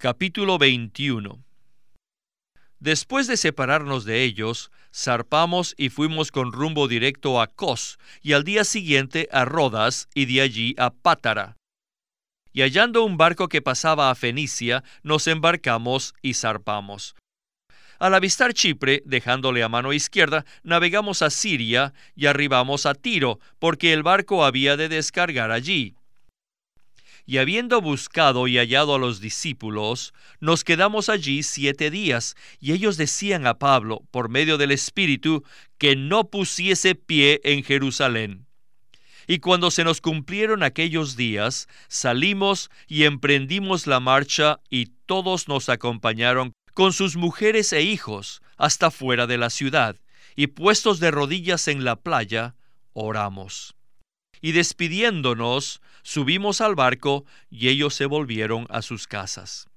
Capítulo 21. Después de separarnos de ellos, zarpamos y fuimos con rumbo directo a Cos, y al día siguiente a Rodas, y de allí a Pátara. Y hallando un barco que pasaba a Fenicia, nos embarcamos y zarpamos. Al avistar Chipre, dejándole a mano izquierda, navegamos a Siria y arribamos a Tiro, porque el barco había de descargar allí. Y habiendo buscado y hallado a los discípulos, nos quedamos allí 7 días, y ellos decían a Pablo, por medio del Espíritu, que no pusiese pie en Jerusalén. Y cuando se nos cumplieron aquellos días, salimos y emprendimos la marcha, y todos nos acompañaron con sus mujeres e hijos hasta fuera de la ciudad, y puestos de rodillas en la playa, oramos. Y despidiéndonos, subimos al barco, y ellos se volvieron a sus casas.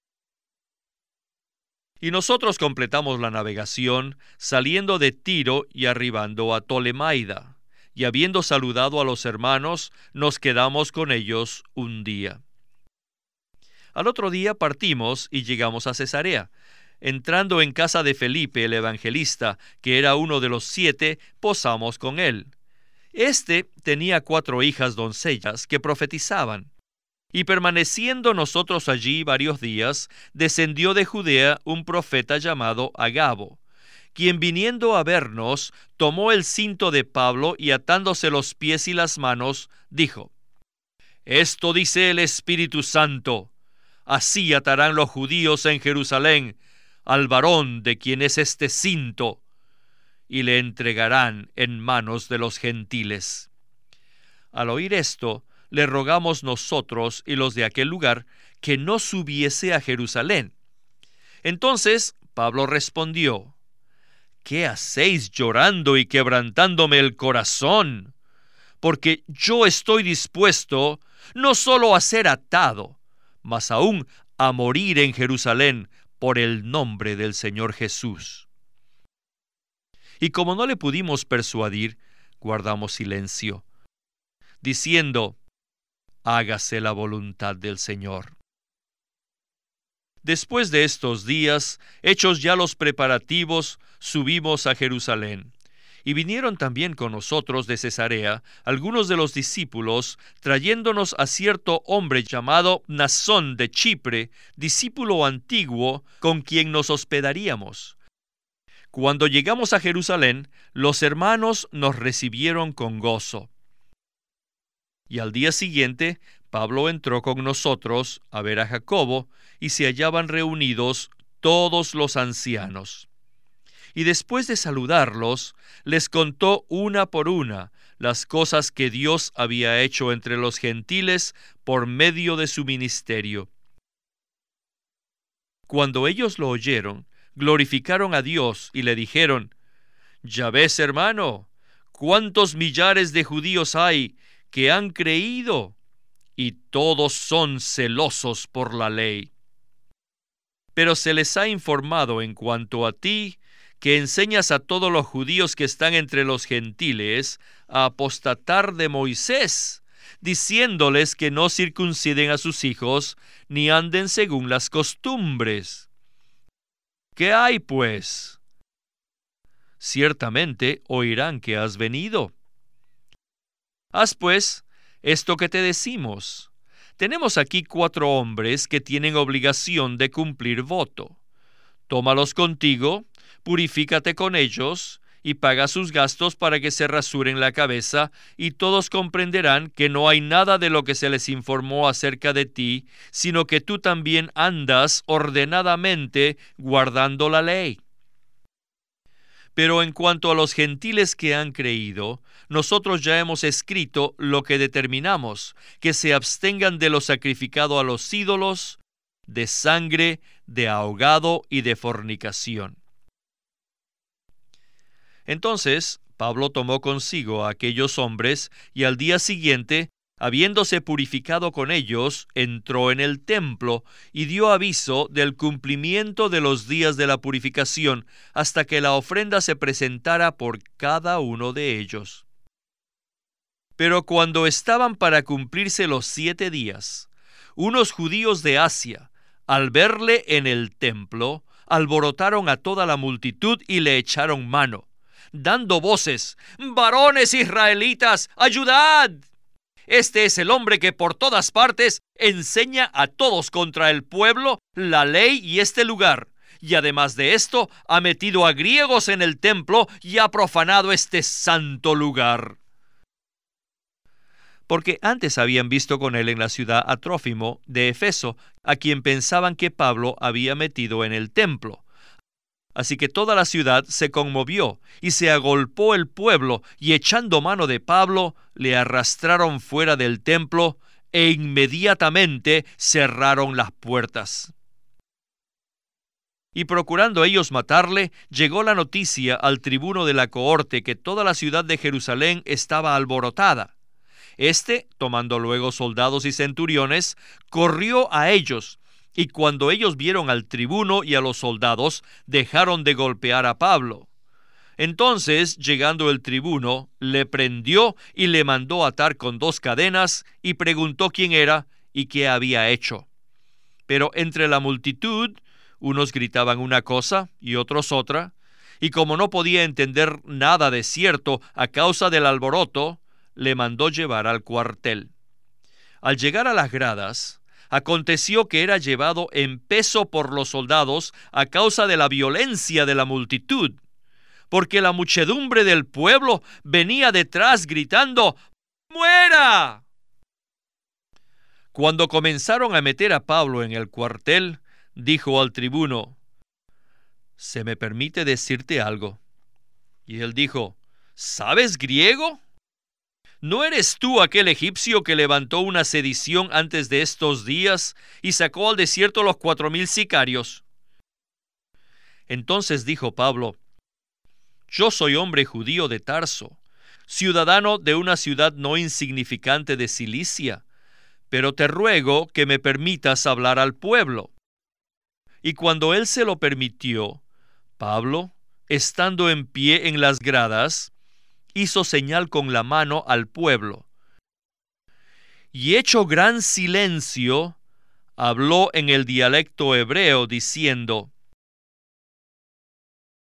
Y nosotros completamos la navegación, saliendo de Tiro y arribando a Tolemaida. Y habiendo saludado a los hermanos, nos quedamos con ellos un día. Al otro día partimos y llegamos a Cesarea. Entrando en casa de Felipe el evangelista, que era uno de los 7, posamos con él. Este tenía 4 hijas doncellas que profetizaban. Y permaneciendo nosotros allí varios días, descendió de Judea un profeta llamado Agabo, quien viniendo a vernos, tomó el cinto de Pablo y atándose los pies y las manos, dijo: Esto dice el Espíritu Santo: así atarán los judíos en Jerusalén al varón de quien es este cinto, y le entregarán en manos de los gentiles. Al oír esto, le rogamos nosotros y los de aquel lugar que no subiese a Jerusalén. Entonces Pablo respondió: ¿Qué hacéis llorando y quebrantándome el corazón? Porque yo estoy dispuesto no solo a ser atado, mas aún a morir en Jerusalén por el nombre del Señor Jesús. Y como no le pudimos persuadir, guardamos silencio, diciendo: hágase la voluntad del Señor. Después de estos días, hechos ya los preparativos, subimos a Jerusalén. Y vinieron también con nosotros de Cesarea algunos de los discípulos, trayéndonos a cierto hombre llamado Mnasón de Chipre, discípulo antiguo, con quien nos hospedaríamos. Cuando llegamos a Jerusalén, los hermanos nos recibieron con gozo. Y al día siguiente, Pablo entró con nosotros a ver a Jacobo, y se hallaban reunidos todos los ancianos. Y después de saludarlos, les contó una por una las cosas que Dios había hecho entre los gentiles por medio de su ministerio. Cuando ellos lo oyeron, glorificaron a Dios y le dijeron: Ya ves, hermano, cuántos millares de judíos hay que han creído, y todos son celosos por la ley. Pero se les ha informado en cuanto a ti, que enseñas a todos los judíos que están entre los gentiles a apostatar de Moisés, diciéndoles que no circunciden a sus hijos, ni anden según las costumbres. ¿Qué hay, pues? Ciertamente oirán que has venido. Haz, pues, esto que te decimos. Tenemos aquí 4 hombres que tienen obligación de cumplir voto. Tómalos contigo, purifícate con ellos, y paga sus gastos para que se rasuren la cabeza, y todos comprenderán que no hay nada de lo que se les informó acerca de ti, sino que tú también andas ordenadamente guardando la ley. Pero en cuanto a los gentiles que han creído, nosotros ya hemos escrito lo que determinamos: que se abstengan de lo sacrificado a los ídolos, de sangre, de ahogado y de fornicación. Entonces Pablo tomó consigo a aquellos hombres, y al día siguiente, habiéndose purificado con ellos, entró en el templo y dio aviso del cumplimiento de los días de la purificación, hasta que la ofrenda se presentara por cada uno de ellos. Pero cuando estaban para cumplirse los 7 días, unos judíos de Asia, al verle en el templo, alborotaron a toda la multitud y le echaron mano, dando voces: «¡Varones israelitas, ayudad! Este es el hombre que por todas partes enseña a todos contra el pueblo, la ley y este lugar. Y además de esto, ha metido a griegos en el templo y ha profanado este santo lugar». Porque antes habían visto con él en la ciudad a Trófimo de Efeso, a quien pensaban que Pablo había metido en el templo. Así que toda la ciudad se conmovió y se agolpó el pueblo, y echando mano de Pablo, le arrastraron fuera del templo e inmediatamente cerraron las puertas. Y procurando ellos matarle, llegó la noticia al tribuno de la cohorte que toda la ciudad de Jerusalén estaba alborotada. Este, tomando luego soldados y centuriones, corrió a ellos, y cuando ellos vieron al tribuno y a los soldados, dejaron de golpear a Pablo. Entonces, llegando el tribuno, le prendió y le mandó atar con 2 cadenas, y preguntó quién era y qué había hecho. Pero entre la multitud, unos gritaban una cosa y otros otra, y como no podía entender nada de cierto a causa del alboroto, le mandó llevar al cuartel. Al llegar a las gradas, aconteció que era llevado en peso por los soldados a causa de la violencia de la multitud, porque la muchedumbre del pueblo venía detrás gritando: «¡Muera!». Cuando comenzaron a meter a Pablo en el cuartel, dijo al tribuno: «¿Se me permite decirte algo?». Y él dijo: «¿Sabes griego? ¿No eres tú aquel egipcio que levantó una sedición antes de estos días y sacó al desierto los 4,000 sicarios?». Entonces dijo Pablo: «Yo soy hombre judío de Tarso, ciudadano de una ciudad no insignificante de Cilicia, pero te ruego que me permitas hablar al pueblo». Y cuando él se lo permitió, Pablo, estando en pie en las gradas, hizo señal con la mano al pueblo, y hecho gran silencio, habló en el dialecto hebreo diciendo: